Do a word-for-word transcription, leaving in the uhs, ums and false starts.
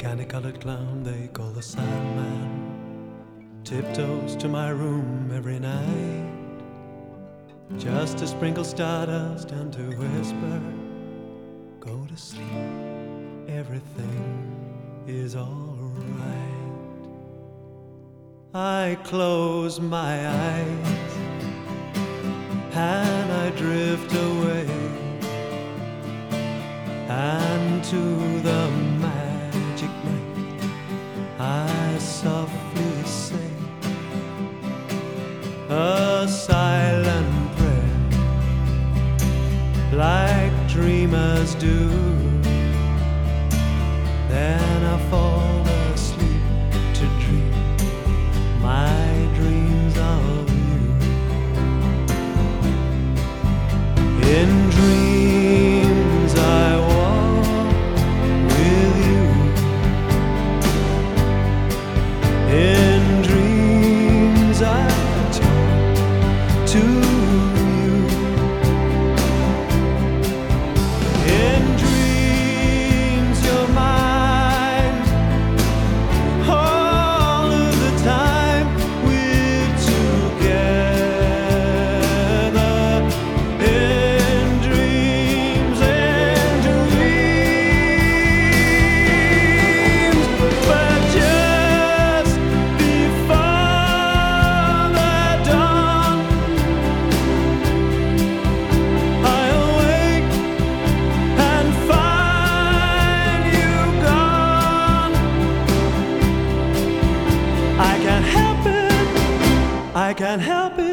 candy-colored clown they call the Sandman tiptoes to my room every night just to sprinkle stardust and to whisper, go to sleep, everything is all right. I close my eyes and I drift away, and to the magic night I softly say a silent prayer, like dreamers do. Then I fall asleep to dream my dreams of you. In dreams I walk with you. In dreams I talk to you. In dreams you're mine. All of the time we're together. In dreams, in dreams. But just before the dawn, I awake and find you gone. I can't help it, I can't help it.